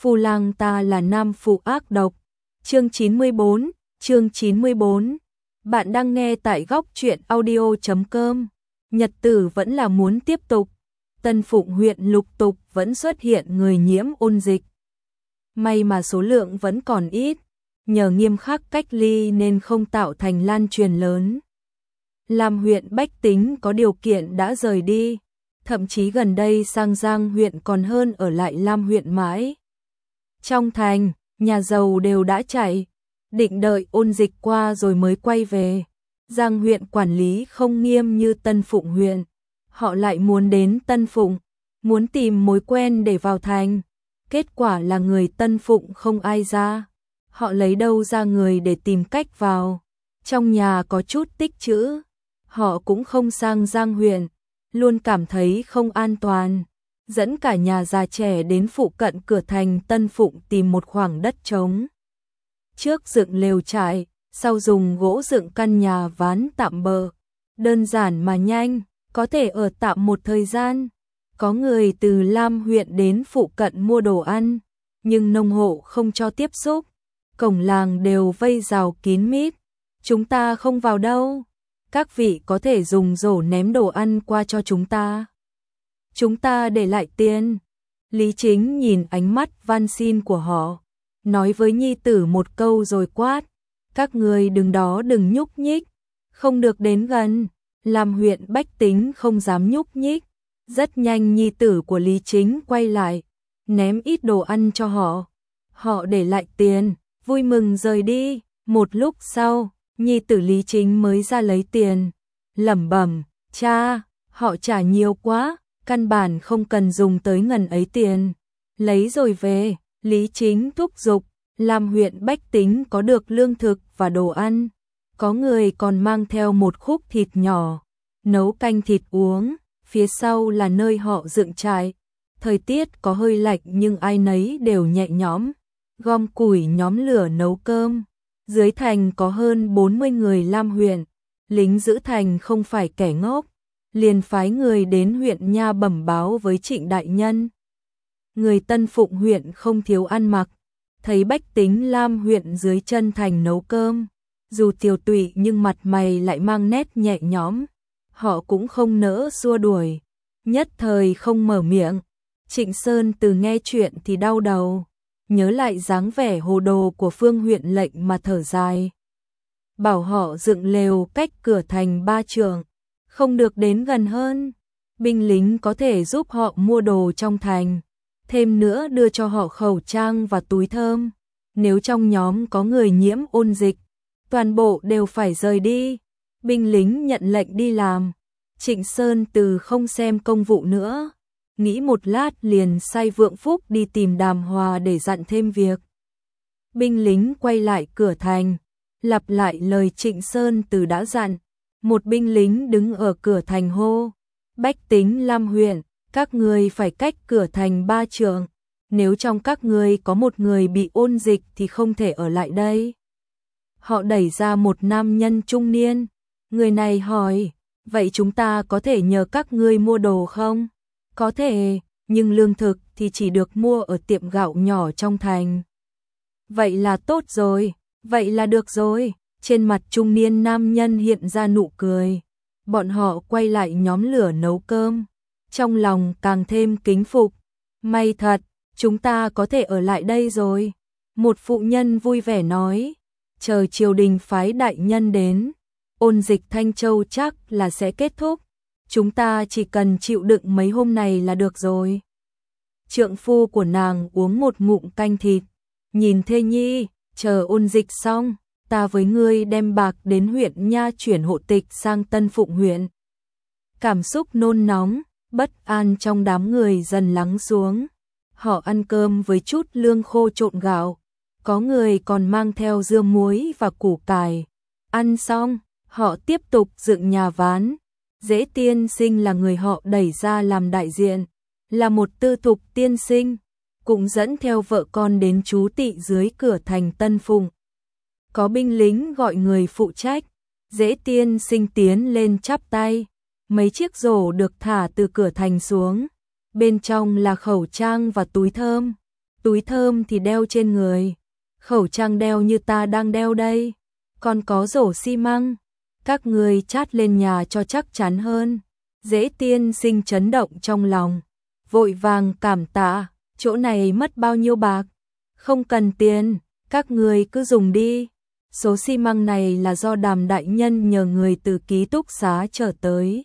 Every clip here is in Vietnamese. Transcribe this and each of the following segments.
phu lang ta là nam phụ ác độc. Chương 94. Bạn đang nghe tại góc truyện audio.com. Nhật tử vẫn là muốn tiếp tục. Tân Phụng huyện lục tục vẫn xuất hiện người nhiễm ôn dịch. May mà số lượng vẫn còn ít, nhờ nghiêm khắc cách ly nên không tạo thành lan truyền lớn. Lam huyện bách tính có điều kiện đã rời đi, thậm chí gần đây sang Giang huyện còn hơn ở lại Lam huyện mãi. Trong thành, nhà giàu đều đã chạy, định đợi ôn dịch qua rồi mới quay về. Giang huyện quản lý không nghiêm như Tân Phụng huyện, họ lại muốn đến Tân Phụng, muốn tìm mối quen để vào thành. Kết quả là người Tân Phụng không ai ra, họ lấy đâu ra người để tìm cách vào. Trong nhà có chút tích trữ, họ cũng không sang Giang huyện, luôn cảm thấy không an toàn, dẫn cả nhà già trẻ đến phụ cận cửa thành Tân Phụng tìm một khoảng đất trống. Trước dựng lều trại, sau dùng gỗ dựng căn nhà ván tạm bợ, đơn giản mà nhanh, có thể ở tạm một thời gian. Có người từ Lam huyện đến phụ cận mua đồ ăn, nhưng nông hộ không cho tiếp xúc, cổng làng đều vây rào kín mít. Chúng ta không vào đâu, các vị có thể dùng rổ ném đồ ăn qua cho chúng ta để lại tiền. Lý Chính nhìn ánh mắt van xin của họ, nói với nhi tử một câu rồi quát, các người đừng nhúc nhích, không được đến gần. Làm huyện bách tính không dám nhúc nhích. Rất nhanh nhi tử của Lý Chính quay lại, ném ít đồ ăn cho họ. Họ để lại tiền, vui mừng rời đi. Một lúc sau, nhi tử Lý Chính mới ra lấy tiền, lẩm bẩm, cha, họ trả nhiều quá, căn bản không cần dùng tới ngần ấy tiền. Lấy rồi về, Lý Chính thúc giục, làm huyện bách tính có được lương thực và đồ ăn. Có người còn mang theo một khúc thịt nhỏ, nấu canh thịt uống. Phía sau là nơi họ dựng trại. Thời tiết có hơi lạnh nhưng ai nấy đều nhẹ nhõm, gom củi nhóm lửa nấu cơm. Dưới thành có hơn 40 người Lam huyện, lính giữ thành không phải kẻ ngốc, liền phái người đến huyện nha bẩm báo với Trịnh đại nhân. Người Tân Phụng huyện không thiếu ăn mặc, thấy bách tính Lam huyện dưới chân thành nấu cơm, dù tiều tụy nhưng mặt mày lại mang nét nhẹ nhõm. Họ cũng không nỡ xua đuổi, nhất thời không mở miệng. Trịnh Sơn từ nghe chuyện thì đau đầu, nhớ lại dáng vẻ hồ đồ của Phương huyện lệnh mà thở dài. Bảo họ dựng lều cách cửa thành 3 trượng, không được đến gần hơn. Binh lính có thể giúp họ mua đồ trong thành, thêm nữa đưa cho họ khẩu trang và túi thơm. Nếu trong nhóm có người nhiễm ôn dịch, toàn bộ đều phải rời đi. Binh lính nhận lệnh đi làm. Trịnh Sơn từ không xem công vụ nữa, nghĩ một lát liền sai Vượng Phúc đi tìm Đàm Hòa để dặn thêm việc. Binh lính quay lại cửa thành, lặp lại lời Trịnh Sơn từ đã dặn. Một binh lính đứng ở cửa thành hô, bách tính Lam huyện, các người phải cách cửa thành 3 trượng. Nếu trong các người có một người bị ôn dịch thì không thể ở lại đây. Họ đẩy ra một nam nhân trung niên. Người này hỏi, vậy chúng ta có thể nhờ các ngươi mua đồ không? Có thể, nhưng lương thực thì chỉ được mua ở tiệm gạo nhỏ trong thành. Vậy là tốt rồi, vậy là được rồi. Trên mặt trung niên nam nhân hiện ra nụ cười. Bọn họ quay lại nhóm lửa nấu cơm, trong lòng càng thêm kính phục. May thật, chúng ta có thể ở lại đây rồi. Một phụ nhân vui vẻ nói, chờ triều đình phái đại nhân đến, ôn dịch Thanh Châu chắc là sẽ kết thúc. Chúng ta chỉ cần chịu đựng mấy hôm này là được rồi. Trượng phu của nàng uống một ngụm canh thịt, nhìn thê nhi, chờ ôn dịch xong, ta với ngươi đem bạc đến huyện nha chuyển hộ tịch sang Tân Phụng huyện. Cảm xúc nôn nóng, bất an trong đám người dần lắng xuống. Họ ăn cơm với chút lương khô trộn gạo, có người còn mang theo dưa muối và củ cải. Ăn xong, họ tiếp tục dựng nhà ván. Dễ tiên sinh là người họ đẩy ra làm đại diện, là một tư thục tiên sinh, cũng dẫn theo vợ con đến trú tị dưới cửa thành Tân Phụng. Có binh lính gọi người phụ trách, Dễ tiên sinh tiến lên chắp tay, mấy chiếc rổ được thả từ cửa thành xuống, bên trong là khẩu trang và túi thơm. túi thơm thì đeo trên người, khẩu trang đeo như ta đang đeo đây, còn có rổ xi măng, các ngươi chát lên nhà cho chắc chắn hơn. Dễ tiên sinh chấn động trong lòng, vội vàng cảm tạ, chỗ này mất bao nhiêu bạc? Không cần tiền, các ngươi cứ dùng đi. Số xi măng này là do Đàm đại nhân nhờ người từ ký túc xá trở tới.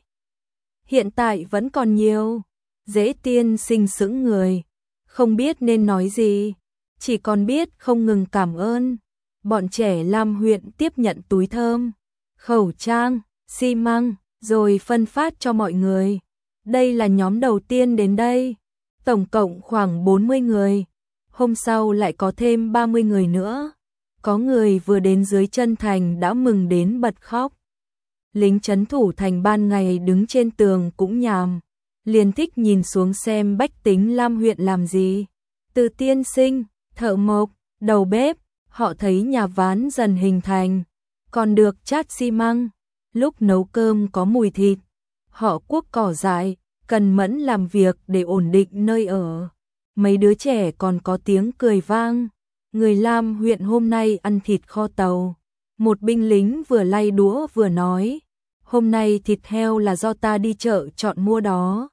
Hiện tại vẫn còn nhiều. Dễ tiên sinh sững người, không biết nên nói gì, chỉ còn biết không ngừng cảm ơn. Bọn trẻ Lam huyện tiếp nhận túi thơm, khẩu trang, xi măng, rồi phân phát cho mọi người. Đây là nhóm đầu tiên đến đây, tổng cộng khoảng 40 người. Hôm sau lại có thêm 30 người nữa. Có người vừa đến dưới chân thành đã mừng đến bật khóc. Lính trấn thủ thành ban ngày đứng trên tường cũng nhàm, liền thích nhìn xuống xem bách tính Lam huyện làm gì. Từ tiên sinh, thợ mộc, đầu bếp, họ thấy nhà ván dần hình thành, còn được chát xi măng. Lúc nấu cơm có mùi thịt, họ cuốc cỏ dại, cần mẫn làm việc để ổn định nơi ở. Mấy đứa trẻ còn có tiếng cười vang. Người Lam huyện hôm nay ăn thịt kho tàu. Một binh lính vừa lay đũa vừa nói, hôm nay thịt heo là do ta đi chợ chọn mua đó.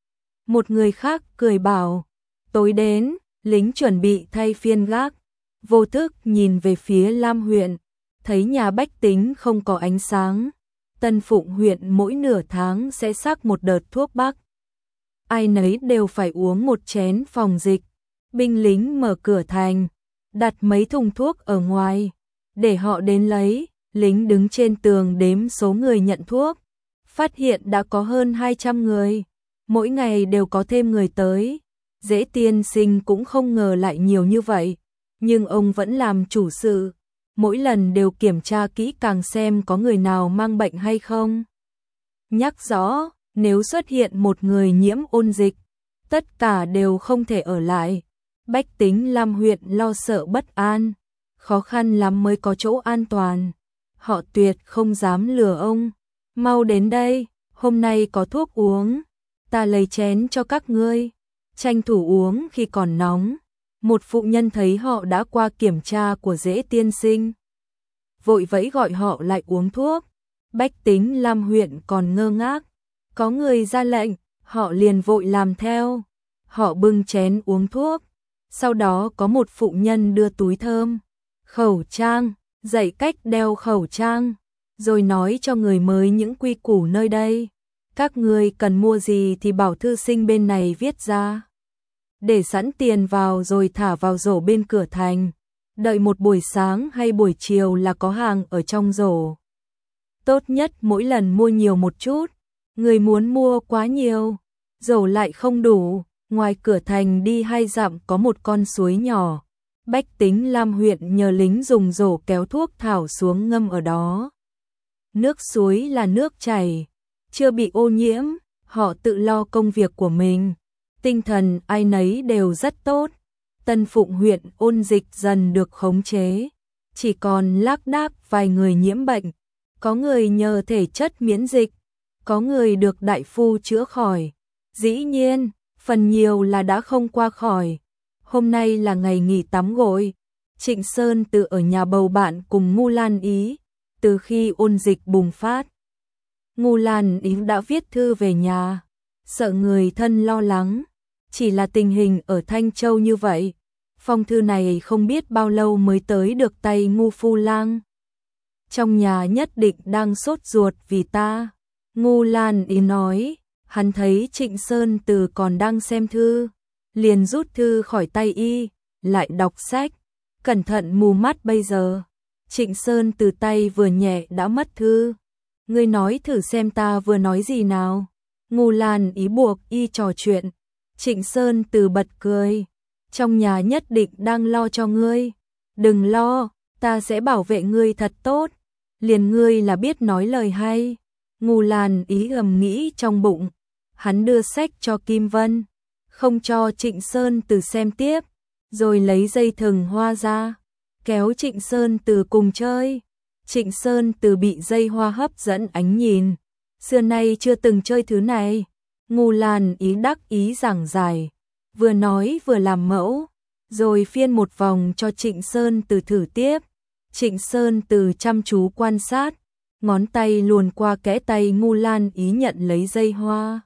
Một người khác cười bảo, tối đến, lính chuẩn bị thay phiên gác, vô thức nhìn về phía Lam huyện, thấy nhà bách tính không có ánh sáng. Tân Phụng huyện mỗi nửa tháng sẽ xắc một đợt thuốc bắc. Ai nấy đều phải uống một chén phòng dịch. Binh lính mở cửa thành, đặt mấy thùng thuốc ở ngoài, để họ đến lấy. Lính đứng trên tường đếm số người nhận thuốc, phát hiện đã có hơn 200 người, mỗi ngày đều có thêm người tới. Dễ tiên sinh cũng không ngờ lại nhiều như vậy, nhưng ông vẫn làm chủ sự, mỗi lần đều kiểm tra kỹ càng xem có người nào mang bệnh hay không. Nhắc rõ, nếu xuất hiện một người nhiễm ôn dịch, tất cả đều không thể ở lại. Bách tính Lam huyện lo sợ bất an, khó khăn lắm mới có chỗ an toàn. Họ tuyệt không dám lừa ông. Mau đến đây, hôm nay có thuốc uống, ta lấy chén cho các ngươi, tranh thủ uống khi còn nóng. Một phụ nhân thấy họ đã qua kiểm tra của Dễ tiên sinh, vội vẫy gọi họ lại uống thuốc. Bách tính Lam huyện còn ngơ ngác, có người ra lệnh, họ liền vội làm theo. Họ bưng chén uống thuốc, sau đó có một phụ nhân đưa túi thơm, khẩu trang, dạy cách đeo khẩu trang, rồi nói cho người mới những quy củ nơi đây. Các ngươi cần mua gì thì bảo thư sinh bên này viết ra, để sẵn tiền vào rồi thả vào rổ bên cửa thành. Đợi một buổi sáng hay buổi chiều là có hàng ở trong rổ. Tốt nhất mỗi lần mua nhiều một chút, người muốn mua quá nhiều, rổ lại không đủ. Ngoài cửa thành đi 2 dặm có một con suối nhỏ. Bách tính Lam huyện nhờ lính dùng rổ kéo thuốc thảo xuống ngâm ở đó. Nước suối là nước chảy, chưa bị ô nhiễm, họ tự lo công việc của mình. Tinh thần ai nấy đều rất tốt. Tân Phụng huyện ôn dịch dần được khống chế, chỉ còn lác đác vài người nhiễm bệnh. Có người nhờ thể chất miễn dịch, có người được đại phu chữa khỏi. Dĩ nhiên, phần nhiều là đã không qua khỏi. Hôm nay là ngày nghỉ tắm gội. Trịnh Sơn tự ở nhà bầu bạn cùng Ngu Lan Ý. Từ khi ôn dịch bùng phát, Ngu Lan Ý đã viết thư về nhà, sợ người thân lo lắng. Chỉ là tình hình ở Thanh Châu như vậy, phong thư này không biết bao lâu mới tới được tay Ngu Phu Lang. Trong nhà nhất định đang sốt ruột vì ta. Ngu Lan Ý nói, hắn thấy Trịnh Sơn Từ còn đang xem thư, liền rút thư khỏi tay y, lại đọc sách, cẩn thận mù mắt bây giờ. Trịnh Sơn Từ tay vừa nhẹ đã mất thư. Ngươi nói thử xem ta vừa nói gì nào. Ngu Lan Ý buộc y trò chuyện. Trịnh Sơn Từ bật cười. Trong nhà nhất định đang lo cho ngươi. Đừng lo, ta sẽ bảo vệ ngươi thật tốt. Liền ngươi là biết nói lời hay. Ngu Lan Ý gầm nghĩ trong bụng. Hắn đưa sách cho Kim Vân, không cho Trịnh Sơn Từ xem tiếp, rồi lấy dây thừng hoa ra, kéo Trịnh Sơn Từ cùng chơi. Trịnh Sơn Từ bị dây hoa hấp dẫn ánh nhìn, xưa nay chưa từng chơi thứ này. Ngu Lan Ý đắc ý giảng giải, vừa nói vừa làm mẫu. rồi phiên một vòng cho Trịnh Sơn Từ thử tiếp. Trịnh Sơn Từ chăm chú quan sát, ngón tay luồn qua kẽ tay Ngu Lan Ý nhận lấy dây hoa.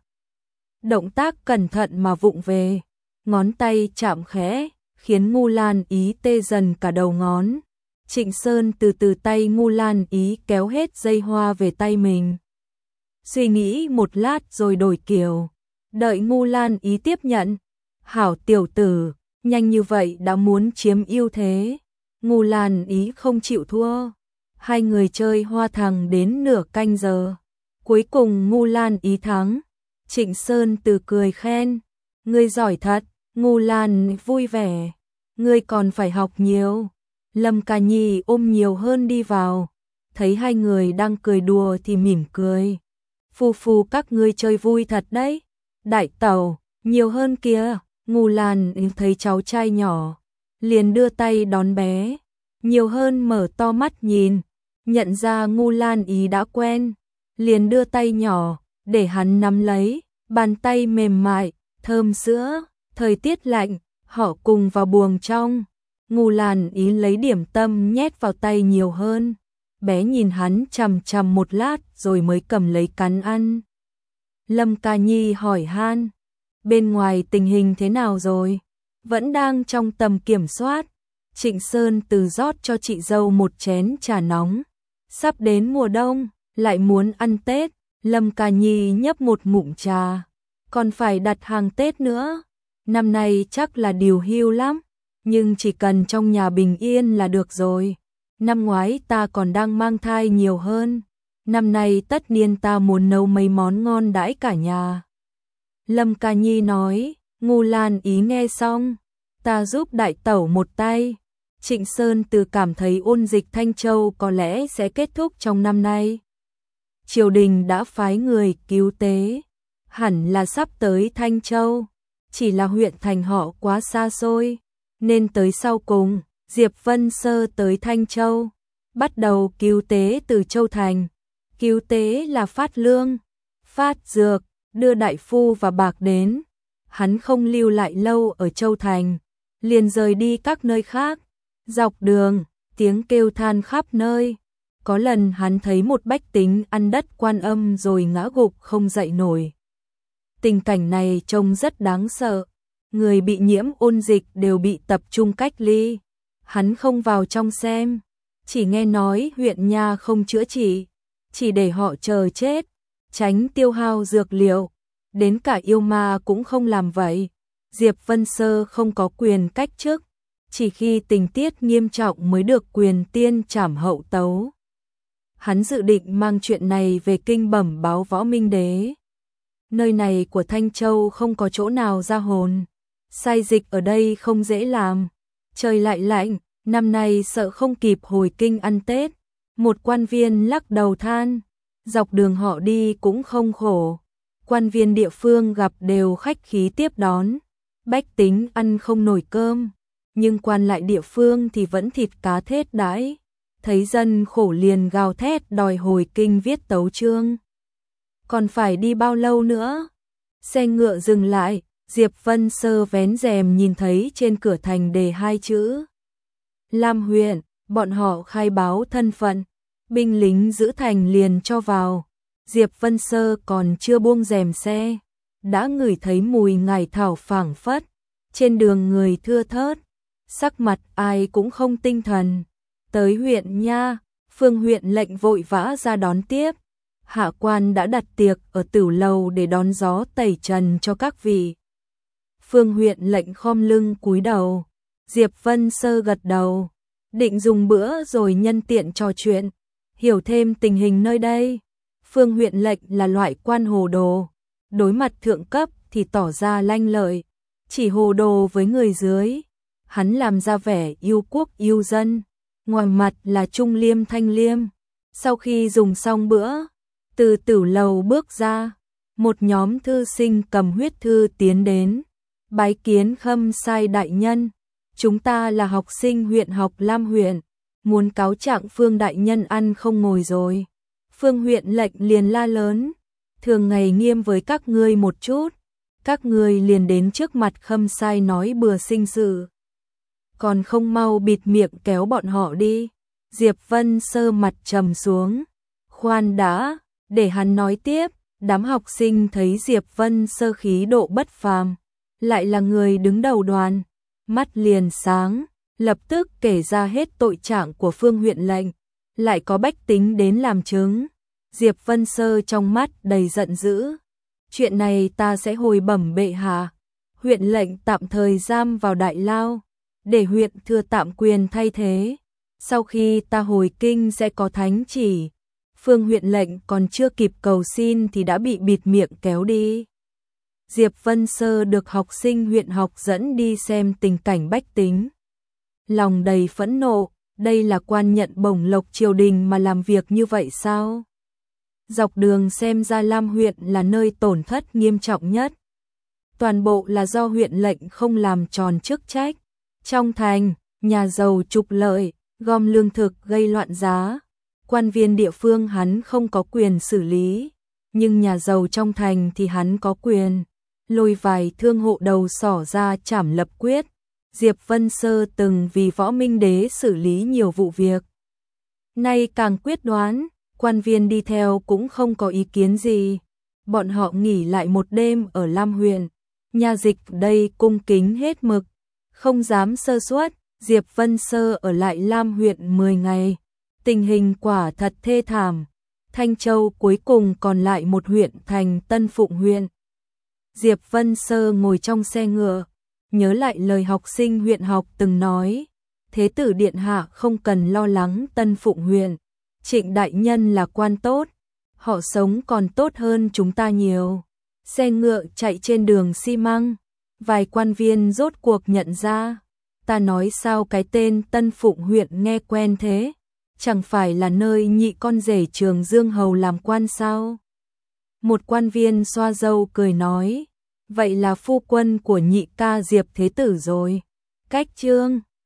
Động tác cẩn thận mà vụng về, ngón tay chạm khẽ, khiến Ngu Lan Ý tê dần cả đầu ngón. Trịnh Sơn từ tay Ngu Lan Ý kéo hết dây hoa về tay mình. Suy nghĩ một lát rồi đổi kiểu, đợi Ngu Lan Ý tiếp nhận. Hảo tiểu tử, nhanh như vậy đã muốn chiếm ưu thế. Ngu Lan Ý không chịu thua. Hai người chơi hoa thằng đến nửa canh giờ. Cuối cùng Ngu Lan Ý thắng. Trịnh Sơn Từ cười khen, ngươi giỏi thật. Ngu Lan vui vẻ, ngươi còn phải học nhiều. Lâm Ca Nhi ôm nhiều hơn đi vào, thấy hai người đang cười đùa thì mỉm cười. Phu phu các ngươi chơi vui thật đấy. Đại tẩu, nhiều hơn kìa. Ngu Lan thấy cháu trai nhỏ, liền đưa tay đón bé. Nhiều hơn mở to mắt nhìn, nhận ra Ngu Lan Ý đã quen, liền đưa tay nhỏ để hắn nắm lấy. Bàn tay mềm mại, thơm sữa. Thời tiết lạnh, họ cùng vào buồng trong. Ngu Lan Ý lấy điểm tâm nhét vào tay nhiều hơn. Bé nhìn hắn chằm chằm một lát rồi mới cầm lấy cắn ăn. Lâm Ca Nhi hỏi han, bên ngoài tình hình thế nào rồi? Vẫn đang trong tầm kiểm soát. Trịnh Sơn Từ rót cho chị dâu một chén trà nóng. Sắp đến mùa đông, lại muốn ăn Tết. Lâm Ca Nhi nhấp một ngụm trà. Còn phải đặt hàng Tết nữa. Năm nay chắc là điều hưu lắm, nhưng chỉ cần trong nhà bình yên là được rồi. Năm ngoái ta còn đang mang thai nhiều hơn. Năm nay tất nhiên ta muốn nấu mấy món ngon đãi cả nhà. Lâm Ca Nhi nói. Ngu Lan Ý nghe xong, ta giúp đại tẩu một tay. Trịnh Sơn Từ cảm thấy ôn dịch Thanh Châu có lẽ sẽ kết thúc trong năm nay. Triều đình đã phái người cứu tế, hẳn là sắp tới Thanh Châu. Chỉ là huyện thành họ quá xa xôi, nên tới sau cùng, Diệp Vân Sơ tới Thanh Châu, bắt đầu cứu tế từ Châu Thành. Cứu tế là phát lương, phát dược, đưa đại phu và bạc đến. Hắn không lưu lại lâu ở Châu Thành, liền rời đi các nơi khác. Dọc đường, tiếng kêu than khắp nơi. Có lần hắn thấy một bách tính ăn đất Quan Âm rồi ngã gục không dậy nổi. Tình cảnh này trông rất đáng sợ. Người bị nhiễm ôn dịch đều bị tập trung cách ly. Hắn không vào trong xem, chỉ nghe nói huyện nha không chữa trị, chỉ để họ chờ chết, tránh tiêu hao dược liệu. Đến cả yêu ma cũng không làm vậy. Diệp Vân Sơ không có quyền cách chức, chỉ khi tình tiết nghiêm trọng mới được quyền tiên trảm hậu tấu. Hắn dự định mang chuyện này về kinh bẩm báo Võ Minh Đế. Nơi này của Thanh Châu không có chỗ nào ra hồn. Sai dịch ở đây không dễ làm. Trời lại lạnh, năm nay sợ không kịp hồi kinh ăn Tết. Một quan viên lắc đầu than, dọc đường họ đi cũng không khổ. Quan viên địa phương gặp đều khách khí tiếp đón. Bách tính ăn không nổi cơm, nhưng quan lại địa phương thì vẫn thịt cá thết đãi. Thấy dân khổ liền gào thét đòi hồi kinh viết tấu chương. Còn phải đi bao lâu nữa? Xe ngựa dừng lại, Diệp Vân Sơ vén rèm nhìn thấy trên cửa thành đề hai chữ Lam huyện. Bọn họ khai báo thân phận, binh lính giữ thành liền cho vào. Diệp Vân Sơ còn chưa buông rèm xe, đã ngửi thấy mùi ngải thảo phảng phất. Trên đường người thưa thớt, sắc mặt ai cũng không tinh thần. Tới huyện nha, Phương huyện lệnh vội vã ra đón tiếp. Hạ quan đã đặt tiệc ở Tửu Lầu để đón gió tẩy trần cho các vị. Phương huyện lệnh khom lưng cúi đầu. Diệp Vân Sơ gật đầu, định dùng bữa rồi nhân tiện trò chuyện, hiểu thêm tình hình nơi đây. Phương huyện lệnh là loại quan hồ đồ, đối mặt thượng cấp thì tỏ ra lanh lợi, chỉ hồ đồ với người dưới. Hắn làm ra vẻ yêu quốc yêu dân, ngoài mặt là trung liêm thanh liêm. Sau khi dùng xong bữa, từ Tửu Lầu bước ra, một nhóm thư sinh cầm huyết thư tiến đến. Bái kiến Khâm sai đại nhân, chúng ta là học sinh huyện học Lam huyện, muốn cáo trạng Phương đại nhân ăn không ngồi rồi. Phương huyện lệnh liền la lớn, thường ngày nghiêm với các ngươi một chút, các ngươi liền đến trước mặt Khâm sai nói bừa sinh sự. còn không mau bịt miệng kéo bọn họ đi. Diệp Vân Sơ mặt trầm xuống. Khoan đã, để hắn nói tiếp. Đám học sinh thấy Diệp Vân Sơ khí độ bất phàm, lại là người đứng đầu đoàn, mắt liền sáng, lập tức kể ra hết tội trạng của Phương huyện lệnh, lại có bách tính đến làm chứng. Diệp Vân Sơ trong mắt đầy giận dữ. Chuyện này ta sẽ hồi bẩm bệ hạ. Huyện lệnh tạm thời giam vào đại lao, để huyện thừa tạm quyền thay thế. Sau khi ta hồi kinh sẽ có thánh chỉ. Phương huyện lệnh còn chưa kịp cầu xin thì đã bị bịt miệng kéo đi. Diệp Vân Sơ được học sinh huyện học dẫn đi xem tình cảnh bách tính. Lòng đầy phẫn nộ, đây là quan nhận bổng lộc triều đình mà làm việc như vậy sao? Dọc đường xem ra Lam huyện là nơi tổn thất nghiêm trọng nhất. Toàn bộ là do huyện lệnh không làm tròn chức trách. Trong thành, nhà giàu trục lợi, gom lương thực gây loạn giá. Quan viên địa phương hắn không có quyền xử lý, nhưng nhà giàu trong thành thì hắn có quyền. Lôi vài thương hộ đầu sỏ ra trảm lập quyết. Diệp Vân Sơ từng vì Võ Minh Đế xử lý nhiều vụ việc. Nay càng quyết đoán, quan viên đi theo cũng không có ý kiến gì. Bọn họ nghỉ lại một đêm ở Lam huyện. Nhà dịch đây cung kính hết mực, không dám sơ suất. Diệp Vân Sơ ở lại Lam huyện 10 ngày. Tình hình quả thật thê thảm. Thanh Châu cuối cùng còn lại một huyện thành Tân Phụng huyện. Diệp Vân Sơ ngồi trong xe ngựa, nhớ lại lời học sinh huyện học từng nói. Thế tử điện hạ không cần lo lắng Tân Phụng huyện. Trịnh đại nhân là quan tốt, họ sống còn tốt hơn chúng ta nhiều. Xe ngựa chạy trên đường xi măng, vài quan viên rốt cuộc nhận ra. Ta nói sao cái tên Tân Phụng huyện nghe quen thế? Chẳng phải là nơi nhị con rể Trường Dương Hầu làm quan sao? Một quan viên xoa râu cười nói, vậy là phu quân của nhị ca Diệp Thế Tử rồi. Cách chương